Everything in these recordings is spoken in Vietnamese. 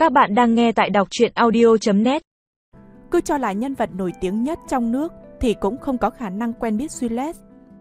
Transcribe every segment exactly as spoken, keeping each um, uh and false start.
Các bạn đang nghe tại đọc truyện audio chấm net. Cứ cho là nhân vật nổi tiếng nhất trong nước thì cũng không có khả năng quen biết Juliet.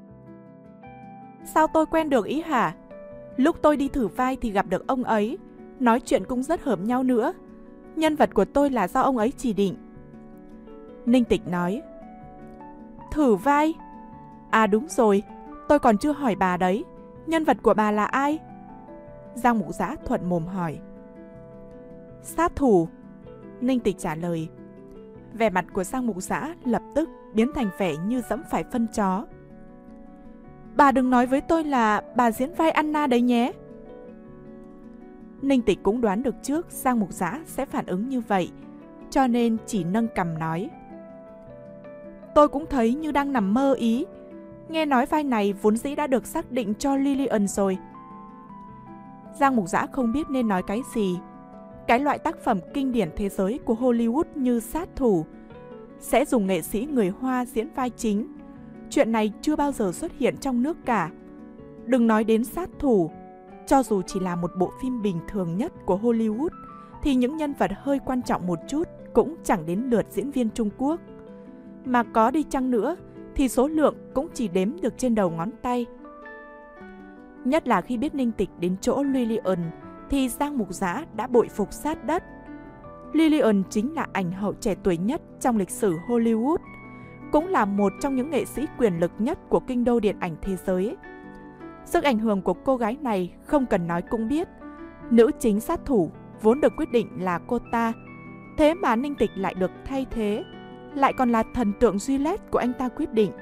Sao tôi quen được ý hả? Lúc tôi đi thử vai thì gặp được ông ấy, nói chuyện cũng rất hợp nhau nữa. Nhân vật của tôi là do ông ấy chỉ định. Ninh Tịch nói. Thử vai? À đúng rồi, tôi còn chưa hỏi bà đấy. Nhân vật của bà là ai? Giang Mục Giã thuận mồm hỏi. Sát thủ, Ninh Tịch trả lời. Vẻ mặt của Giang Mục Giã lập tức biến thành vẻ như dẫm phải phân chó. Bà đừng nói với tôi là bà diễn vai Anna đấy nhé. Ninh Tịch cũng đoán được trước Giang Mục Giã sẽ phản ứng như vậy, cho nên chỉ nâng cằm nói. Tôi cũng thấy như đang nằm mơ ý. Nghe nói vai này vốn dĩ đã được xác định cho Lillian rồi. Giang Mục Giã không biết nên nói cái gì. Cái loại tác phẩm kinh điển thế giới của Hollywood như Sát thủ sẽ dùng nghệ sĩ người Hoa diễn vai chính. Chuyện này chưa bao giờ xuất hiện trong nước cả. Đừng nói đến Sát thủ, cho dù chỉ là một bộ phim bình thường nhất của Hollywood thì những nhân vật hơi quan trọng một chút cũng chẳng đến lượt diễn viên Trung Quốc. Mà có đi chăng nữa thì số lượng cũng chỉ đếm được trên đầu ngón tay. Nhất là khi biết Ninh Tịch đến chỗ Lillian thì Giang Mục Giã đã bội phục sát đất. Lillian chính là ảnh hậu trẻ tuổi nhất trong lịch sử Hollywood, cũng là một trong những nghệ sĩ quyền lực nhất của kinh đô điện ảnh thế giới. Sức ảnh hưởng của cô gái này không cần nói cũng biết. Nữ chính sát thủ vốn được quyết định là cô ta, thế mà Ninh Tịch lại được thay thế, lại còn là thần tượng Juliet của anh ta quyết định.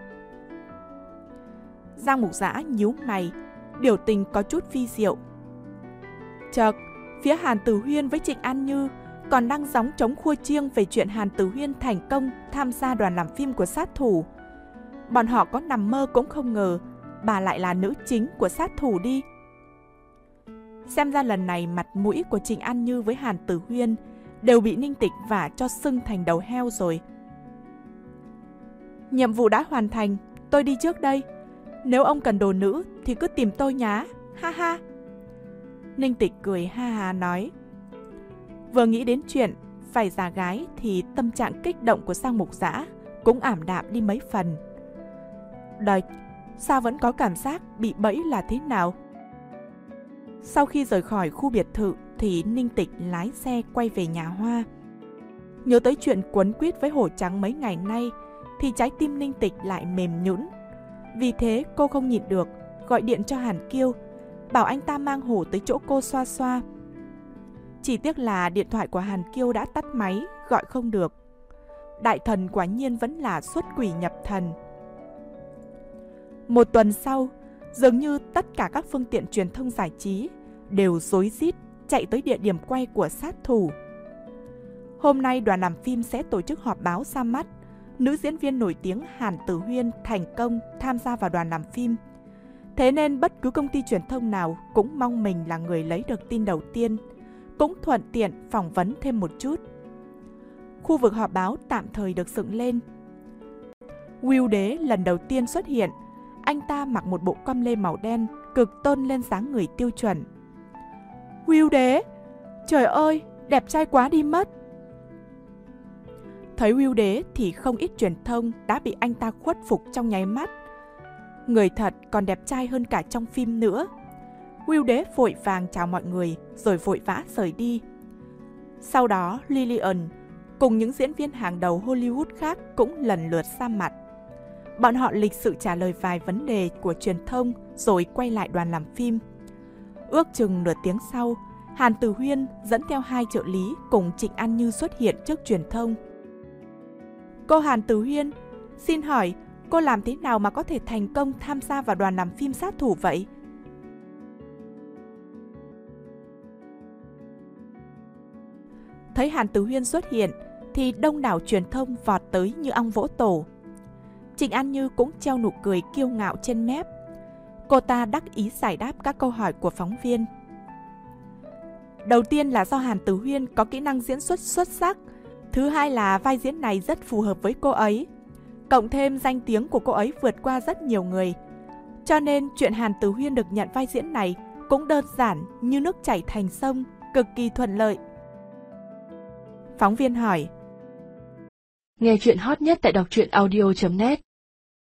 Giang Mục Giã nhíu mày, biểu tình có chút vi diệu. Chợt, phía Hàn Tử Huyên với Trịnh An Như còn đang gióng trống khua chiêng về chuyện Hàn Tử Huyên thành công tham gia đoàn làm phim của sát thủ. Bọn họ có nằm mơ cũng không ngờ bà lại là nữ chính của sát thủ đi. Xem ra lần này mặt mũi của Trịnh An Như với Hàn Tử Huyên đều bị Ninh Tịch vả cho sưng thành đầu heo rồi. Nhiệm vụ đã hoàn thành, tôi đi trước đây. Nếu ông cần đồ nữ thì cứ tìm tôi nhá, ha ha. Ninh Tịch cười ha ha nói. Vừa nghĩ đến chuyện phải giả gái thì tâm trạng kích động của Giang Mục Giã cũng ảm đạm đi mấy phần. Đợi, sao vẫn có cảm giác bị bẫy là thế nào? Sau khi rời khỏi khu biệt thự thì Ninh Tịch lái xe quay về nhà Hoa. Nhớ tới chuyện quấn quýt với Hổ Trắng mấy ngày nay thì trái tim Ninh Tịch lại mềm nhũn. Vì thế cô không nhịn được, gọi điện cho Hàn Kiêu, bảo anh ta mang Hổ tới chỗ cô xoa xoa. Chỉ tiếc là điện thoại của Hàn Kiêu đã tắt máy, gọi không được. Đại thần quả nhiên vẫn là xuất quỷ nhập thần. Một tuần sau, dường như tất cả các phương tiện truyền thông giải trí đều rối rít chạy tới địa điểm quay của sát thủ. Hôm nay đoàn làm phim sẽ tổ chức họp báo ra mắt nữ diễn viên nổi tiếng Hàn Tử Huyên thành công tham gia vào đoàn làm phim. Thế nên bất cứ công ty truyền thông nào cũng mong mình là người lấy được tin đầu tiên, cũng thuận tiện phỏng vấn thêm một chút. Khu vực họp báo tạm thời được dựng lên. Will Đế lần đầu tiên xuất hiện, anh ta mặc một bộ com lê màu đen, cực tôn lên dáng người tiêu chuẩn. Will Đế, trời ơi, đẹp trai quá đi mất. Thấy Will Đế thì không ít truyền thông đã bị anh ta khuất phục trong nháy mắt. Người thật còn đẹp trai hơn cả trong phim nữa. Will Đế vội vàng chào mọi người rồi vội vã rời đi. Sau đó Lillian cùng những diễn viên hàng đầu Hollywood khác cũng lần lượt ra mặt. Bọn họ lịch sự trả lời vài vấn đề của truyền thông rồi quay lại đoàn làm phim. Ước chừng nửa tiếng sau, Hàn Tử Huyên dẫn theo hai trợ lý cùng Trịnh An Như xuất hiện trước truyền thông. Cô Hàn Tử Huyên, xin hỏi cô làm thế nào mà có thể thành công tham gia vào đoàn làm phim sát thủ vậy? Thấy Hàn Tử Huyên xuất hiện thì đông đảo truyền thông vọt tới như ong vỗ tổ. Trịnh An Như cũng treo nụ cười kiêu ngạo trên mép. Cô ta đắc ý giải đáp các câu hỏi của phóng viên. Đầu tiên là do Hàn Tử Huyên có kỹ năng diễn xuất xuất sắc. Thứ hai là vai diễn này rất phù hợp với cô ấy. Cộng thêm danh tiếng của cô ấy vượt qua rất nhiều người. Cho nên chuyện Hàn Tử Huyên được nhận vai diễn này cũng đơn giản như nước chảy thành sông, cực kỳ thuận lợi. Phóng viên hỏi. Nghe chuyện hot nhất tại đọc truyện audio chấm net.